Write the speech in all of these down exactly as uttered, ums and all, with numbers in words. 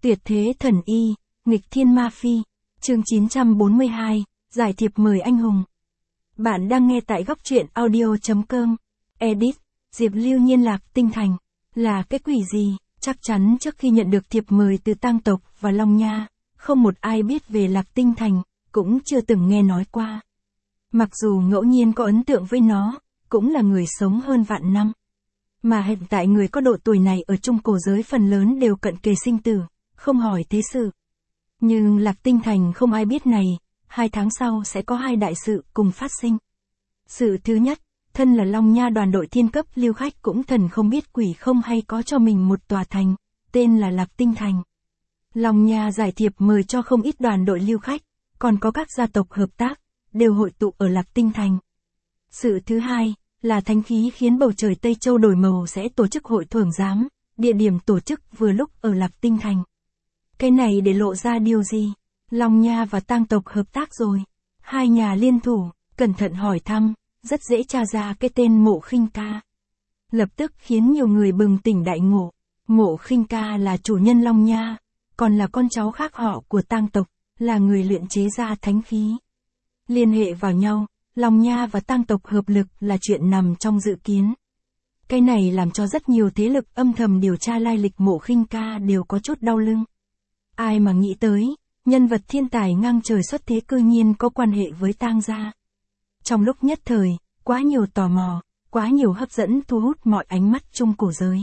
Tuyệt thế thần y, nghịch thiên ma phi. Chương chín trăm bốn mươi hai, giải thiệp mời anh hùng. Bạn đang nghe tại góc truyện audio chấm com. Edit, Diệp Lưu Nhiên Lạc Tinh Thành. Là cái quỷ gì? Chắc chắn trước khi nhận được thiệp mời từ Tang tộc và Long Nha, không một ai biết về Lạc Tinh Thành, cũng chưa từng nghe nói qua. Mặc dù ngẫu nhiên có ấn tượng với nó, cũng là người sống hơn vạn năm. Mà hiện tại người có độ tuổi này ở Trung Cổ giới phần lớn đều cận kề sinh tử, không hỏi thế sự. Nhưng Lạc Tinh Thành không ai biết này, hai tháng sau sẽ có hai đại sự cùng phát sinh. Sự thứ nhất, thân là Long Nha đoàn đội thiên cấp lưu khách cũng thần không biết quỷ không hay có cho mình một tòa thành, tên là Lạc Tinh Thành. Long Nha giải thiệp mời cho không ít đoàn đội lưu khách, còn có các gia tộc hợp tác, đều hội tụ ở Lạc Tinh Thành. Sự thứ hai, là thánh khí khiến bầu trời Tây Châu đổi màu sẽ tổ chức hội thưởng giám, địa điểm tổ chức vừa lúc ở Lạc Tinh Thành. Cái này để lộ ra điều gì? Long Nha và Tang tộc hợp tác rồi. Hai nhà liên thủ, cẩn thận hỏi thăm, rất dễ tra ra cái tên Mộ Khinh Ca. Lập tức khiến nhiều người bừng tỉnh đại ngộ. Mộ Khinh Ca là chủ nhân Long Nha, còn là con cháu khác họ của Tang tộc, là người luyện chế ra thánh khí. Liên hệ vào nhau, Long Nha và Tang tộc hợp lực là chuyện nằm trong dự kiến. Cái này làm cho rất nhiều thế lực âm thầm điều tra lai lịch Mộ Khinh Ca đều có chút đau lưng. Ai mà nghĩ tới, nhân vật thiên tài ngang trời xuất thế cư nhiên có quan hệ với Tang gia. Trong lúc nhất thời, quá nhiều tò mò, quá nhiều hấp dẫn thu hút mọi ánh mắt Trung Cổ giới.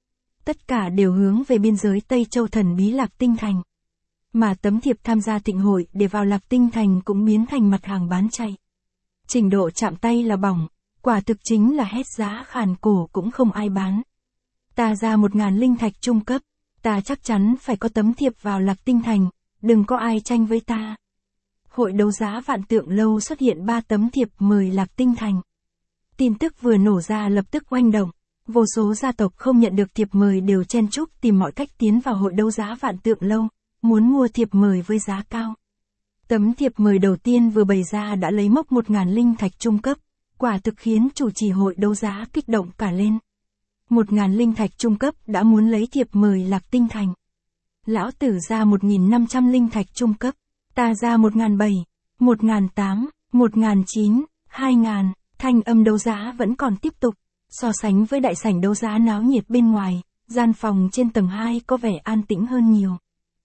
Tất cả đều hướng về biên giới Tây Châu thần bí Lạc Tinh Thành. Mà tấm thiệp tham gia thịnh hội để vào Lạc Tinh Thành cũng biến thành mặt hàng bán chạy. Trình độ chạm tay là bỏng, quả thực chính là hét giá khàn cổ cũng không ai bán. Ta ra một ngàn linh thạch trung cấp, ta chắc chắn phải có tấm thiệp vào Lạc Tinh Thành, đừng có ai tranh với ta. Hội đấu giá Vạn Tượng Lâu xuất hiện ba tấm thiệp mời Lạc Tinh Thành. Tin tức vừa nổ ra lập tức oanh động, vô số gia tộc không nhận được thiệp mời đều chen chúc tìm mọi cách tiến vào hội đấu giá Vạn Tượng Lâu, muốn mua thiệp mời với giá cao. Tấm thiệp mời đầu tiên vừa bày ra đã lấy mốc một ngàn linh thạch trung cấp, quả thực khiến chủ trì hội đấu giá kích động cả lên. Một ngàn linh thạch trung cấp đã muốn lấy thiệp mời Lạc Tinh Thành. Lão tử ra một nghìn năm trăm linh thạch trung cấp, ta ra một ngàn bảy, một ngàn tám, một ngàn chín, hai ngàn, thanh âm đấu giá vẫn còn tiếp tục. So sánh với đại sảnh đấu giá náo nhiệt bên ngoài, gian phòng trên tầng hai có vẻ an tĩnh hơn nhiều.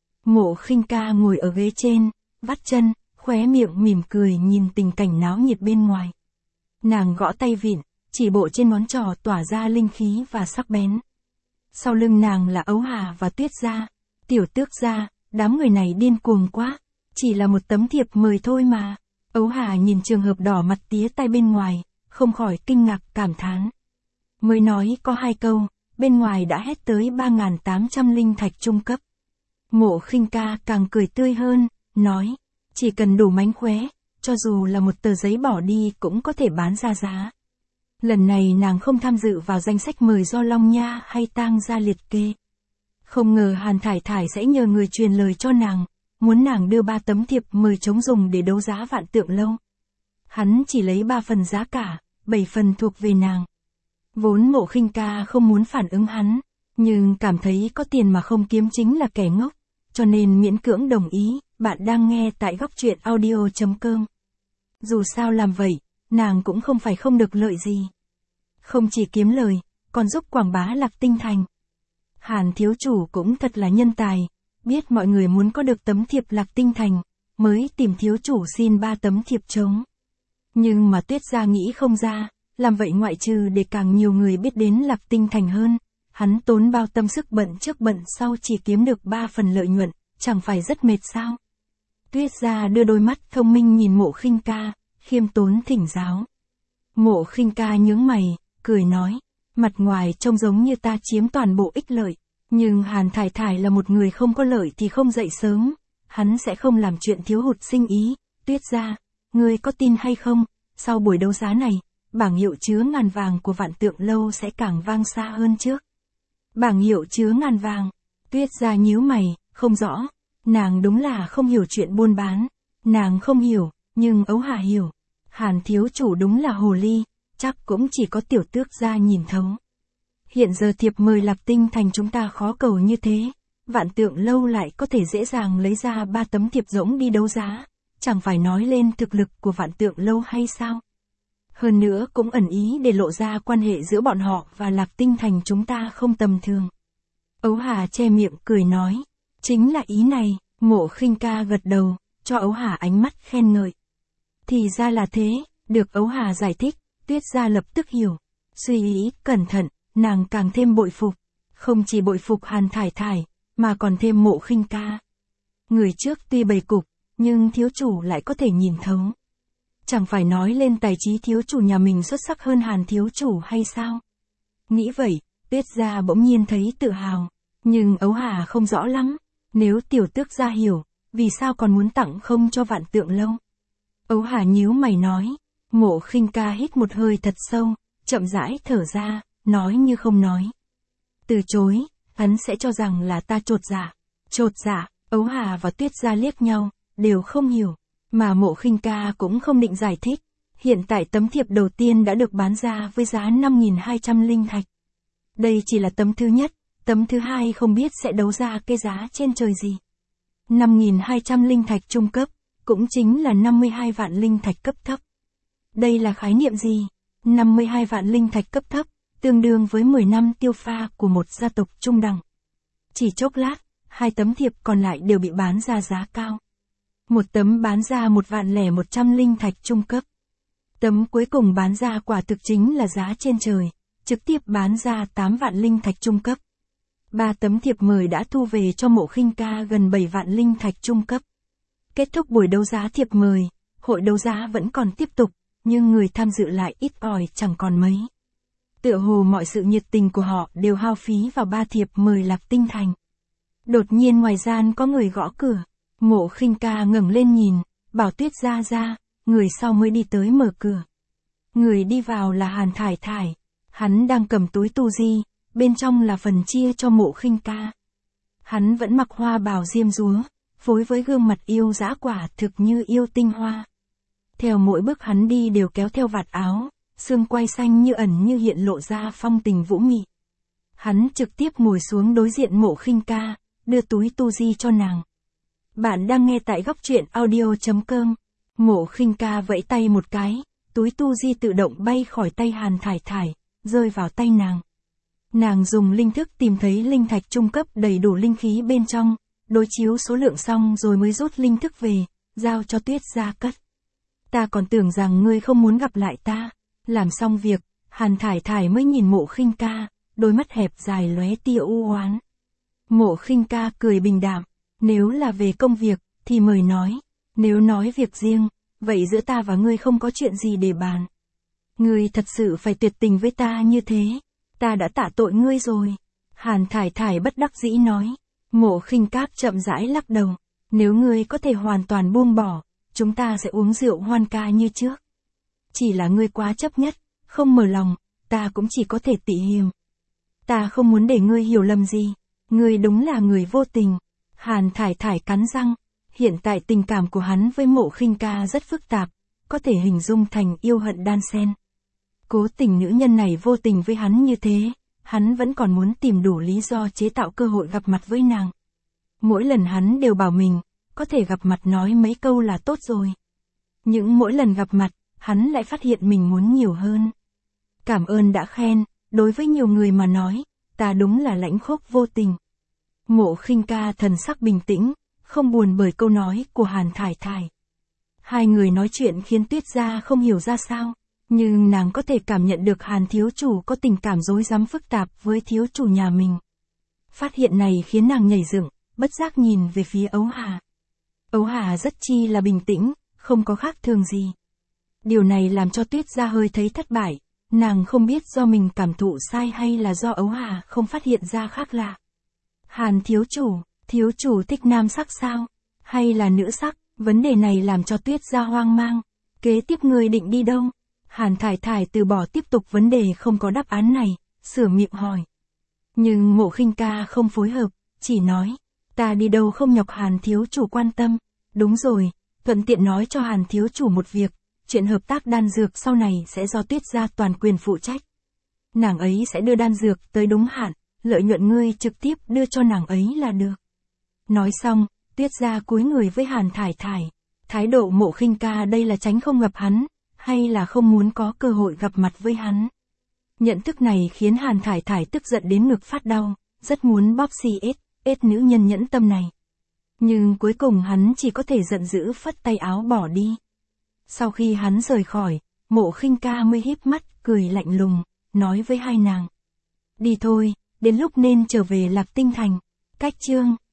Mộ Khinh Ca ngồi ở ghế trên, vắt chân, khóe miệng mỉm cười nhìn tình cảnh náo nhiệt bên ngoài. Nàng gõ tay vịn, chỉ bộ trên ngón trỏ tỏa ra linh khí và sắc bén. Sau lưng nàng là Ấu Hà và Tuyết gia, Tiểu Tước gia, đám người này điên cuồng quá, chỉ là một tấm thiệp mời thôi mà. Ấu Hà nhìn trường hợp đỏ mặt tía tay bên ngoài, không khỏi kinh ngạc cảm thán. Mới nói có hai câu, bên ngoài đã hét tới ba nghìn tám trăm linh thạch trung cấp. Mộ Khinh Ca càng cười tươi hơn, nói, chỉ cần đủ mánh khóe, cho dù là một tờ giấy bỏ đi cũng có thể bán ra giá. Lần này nàng không tham dự vào danh sách mời do Long Nha hay Tang gia liệt kê. Không ngờ Hàn Thải Thải sẽ nhờ người truyền lời cho nàng, muốn nàng đưa ba tấm thiệp mời chống dùng để đấu giá Vạn Tượng Lâu. Hắn chỉ lấy ba phần giá cả, bảy phần thuộc về nàng. Vốn Mộ Khinh Ca không muốn phản ứng hắn, nhưng cảm thấy có tiền mà không kiếm chính là kẻ ngốc, cho nên miễn cưỡng đồng ý. Bạn đang nghe tại góc truyện audio chấm com. Dù sao làm vậy, nàng cũng không phải không được lợi gì. Không chỉ kiếm lời, còn giúp quảng bá Lạc Tinh Thành. Hàn thiếu chủ cũng thật là nhân tài, biết mọi người muốn có được tấm thiệp Lạc Tinh Thành, mới tìm thiếu chủ xin ba tấm thiệp trống. Nhưng mà Tuyết gia nghĩ không ra, làm vậy ngoại trừ để càng nhiều người biết đến Lạc Tinh Thành hơn, hắn tốn bao tâm sức bận trước bận sau chỉ kiếm được ba phần lợi nhuận, chẳng phải rất mệt sao? Tuyết gia đưa đôi mắt thông minh nhìn Mộ Khinh Ca, khiêm tốn thỉnh giáo. Mộ Khinh Ca nhướng mày, cười nói, mặt ngoài trông giống như ta chiếm toàn bộ ích lợi, nhưng Hàn Thải Thải là một người không có lợi thì không dậy sớm, hắn sẽ không làm chuyện thiếu hụt sinh ý. Tuyết gia, ngươi có tin hay không, sau buổi đấu giá này, bảng hiệu chứa ngàn vàng của Vạn Tượng Lâu sẽ càng vang xa hơn trước. Bảng hiệu chứa ngàn vàng, Tuyết gia nhíu mày, không rõ. Nàng đúng là không hiểu chuyện buôn bán, nàng không hiểu, nhưng Ấu Hà hiểu. Hàn thiếu chủ đúng là hồ ly, chắc cũng chỉ có Tiểu Tước gia nhìn thấu. Hiện giờ thiệp mời Lạc Tinh Thành chúng ta khó cầu như thế, Vạn Tượng Lâu lại có thể dễ dàng lấy ra ba tấm thiệp rỗng đi đấu giá, chẳng phải nói lên thực lực của Vạn Tượng Lâu hay sao? Hơn nữa cũng ẩn ý để lộ ra quan hệ giữa bọn họ và Lạc Tinh Thành chúng ta không tầm thường. Ấu Hà che miệng cười nói, chính là ý này. Mộ Khinh Ca gật đầu, cho Ấu Hà ánh mắt khen ngợi. Thì ra là thế, được Ấu Hà giải thích, Tuyết Gia lập tức hiểu. Suy nghĩ cẩn thận, nàng càng thêm bội phục. Không chỉ bội phục Hàn Thải Thải, mà còn thêm Mộ Khinh Ca. Người trước tuy bày cục, nhưng thiếu chủ lại có thể nhìn thấu. Chẳng phải nói lên tài trí thiếu chủ nhà mình xuất sắc hơn Hàn thiếu chủ hay sao? Nghĩ vậy, Tuyết Gia bỗng nhiên thấy tự hào. Nhưng Ấu Hà không rõ lắm. Nếu tiểu tước gia hiểu, vì sao còn muốn tặng không cho Vạn Tượng Lâu? Ấu Hà nhíu mày nói. Mộ Khinh Ca hít một hơi thật sâu, chậm rãi thở ra, nói như không nói. Từ chối, hắn sẽ cho rằng là ta chột dạ. Chột dạ, Ấu Hà và Tuyết Gia liếc nhau, đều không hiểu. Mà Mộ Khinh Ca cũng không định giải thích. Hiện tại tấm thiệp đầu tiên đã được bán ra với giá năm nghìn hai trăm linh thạch. Đây chỉ là tấm thứ nhất, tấm thứ hai không biết sẽ đấu ra cái giá trên trời gì. năm nghìn hai trăm linh thạch trung cấp, cũng chính là năm mươi hai vạn linh thạch cấp thấp. Đây là khái niệm gì? năm mươi hai vạn linh thạch cấp thấp, tương đương với mười năm tiêu pha của một gia tộc trung đẳng. Chỉ chốc lát, hai tấm thiệp còn lại đều bị bán ra giá cao. Một tấm bán ra một vạn lẻ một trăm linh thạch trung cấp. Tấm cuối cùng bán ra quả thực chính là giá trên trời, trực tiếp bán ra tám vạn linh thạch trung cấp. Ba tấm thiệp mời đã thu về cho Mộ Khinh Ca gần bảy vạn linh thạch trung cấp. Kết thúc buổi đấu giá thiệp mời, hội đấu giá vẫn còn tiếp tục, nhưng người tham dự lại ít ỏi chẳng còn mấy. Tựa hồ mọi sự nhiệt tình của họ đều hao phí vào ba thiệp mời Lạc Tinh Thành. Đột nhiên ngoài gian có người gõ cửa. Mộ Khinh Ca ngẩng lên nhìn, bảo Tuyết Gia ra, người sau mới đi tới mở cửa. Người đi vào là Hàn Thải Thải, hắn đang cầm túi tu di, bên trong là phần chia cho Mộ Khinh Ca. Hắn vẫn mặc hoa bào diêm dúa, phối với gương mặt yêu dã quả thực như yêu tinh hoa. Theo mỗi bước hắn đi đều kéo theo vạt áo, xương quai xanh như ẩn như hiện lộ ra phong tình vũ mị. Hắn trực tiếp ngồi xuống đối diện Mộ Khinh Ca, đưa túi tu di cho nàng. Bạn đang nghe tại góc truyện audio chấm com. Mộ Khinh Ca vẫy tay một cái, túi tu di tự động bay khỏi tay Hàn Thải Thải, rơi vào tay nàng. Nàng dùng linh thức tìm thấy linh thạch trung cấp đầy đủ linh khí bên trong, đối chiếu số lượng xong rồi mới rút linh thức về, giao cho Tuyết Gia cất. Ta còn tưởng rằng ngươi không muốn gặp lại ta. Làm xong việc, Hàn Thải Thải mới nhìn Mộ Khinh Ca, đôi mắt hẹp dài lóe tia u oán. Mộ Khinh Ca cười bình đạm, nếu là về công việc, thì mời nói, nếu nói việc riêng, vậy giữa ta và ngươi không có chuyện gì để bàn. Ngươi thật sự phải tuyệt tình với ta như thế, ta đã tạ tội ngươi rồi. Hàn Thải Thải bất đắc dĩ nói. Mộ Khinh Ca chậm rãi lắc đầu, nếu ngươi có thể hoàn toàn buông bỏ, chúng ta sẽ uống rượu hoan ca như trước. Chỉ là ngươi quá chấp nhất, không mở lòng, ta cũng chỉ có thể tị hiềm. Ta không muốn để ngươi hiểu lầm gì, ngươi đúng là người vô tình. Hàn Thải Thải cắn răng, hiện tại tình cảm của hắn với Mộ Khinh Ca rất phức tạp, có thể hình dung thành yêu hận đan xen. Cố tình nữ nhân này vô tình với hắn như thế, hắn vẫn còn muốn tìm đủ lý do chế tạo cơ hội gặp mặt với nàng. Mỗi lần hắn đều bảo mình, có thể gặp mặt nói mấy câu là tốt rồi. Nhưng mỗi lần gặp mặt, hắn lại phát hiện mình muốn nhiều hơn. Cảm ơn đã khen, đối với nhiều người mà nói, ta đúng là lãnh khốc vô tình. Mộ Khinh Ca thần sắc bình tĩnh, không buồn bởi câu nói của Hàn Thải Thải. Hai người nói chuyện khiến Tuyết Gia không hiểu ra sao, nhưng nàng có thể cảm nhận được Hàn thiếu chủ có tình cảm rối rắm phức tạp với thiếu chủ nhà mình. Phát hiện này khiến nàng nhảy dựng, bất giác nhìn về phía Ấu Hà. Ấu Hà rất chi là bình tĩnh, không có khác thường gì. Điều này làm cho Tuyết Gia hơi thấy thất bại, nàng không biết do mình cảm thụ sai hay là do Ấu Hà không phát hiện ra khác lạ. Hàn thiếu chủ, thiếu chủ thích nam sắc sao? Hay là nữ sắc? Vấn đề này làm cho Tuyết Gia hoang mang. Kế tiếp người định đi đâu? Hàn Thải Thải từ bỏ tiếp tục vấn đề không có đáp án này, sửa miệng hỏi. Nhưng Mộ Khinh Ca không phối hợp, chỉ nói, ta đi đâu không nhọc Hàn thiếu chủ quan tâm. Đúng rồi, thuận tiện nói cho Hàn thiếu chủ một việc, chuyện hợp tác đan dược sau này sẽ do Tuyết Gia toàn quyền phụ trách. Nàng ấy sẽ đưa đan dược tới đúng hạn, lợi nhuận ngươi trực tiếp đưa cho nàng ấy là được. Nói xong, Tuyết Gia cúi người với Hàn Thải Thải. Thái độ Mộ Khinh Ca đây là tránh không gặp hắn, hay là không muốn có cơ hội gặp mặt với hắn. Nhận thức này khiến Hàn Thải Thải tức giận đến ngực phát đau, rất muốn bóp xì ết, ết nữ nhân nhẫn tâm này. Nhưng cuối cùng hắn chỉ có thể giận dữ phất tay áo bỏ đi. Sau khi hắn rời khỏi, Mộ Khinh Ca mới híp mắt, cười lạnh lùng, nói với hai nàng. Đi thôi, đến lúc nên trở về Lạc Tinh Thành. Cách chương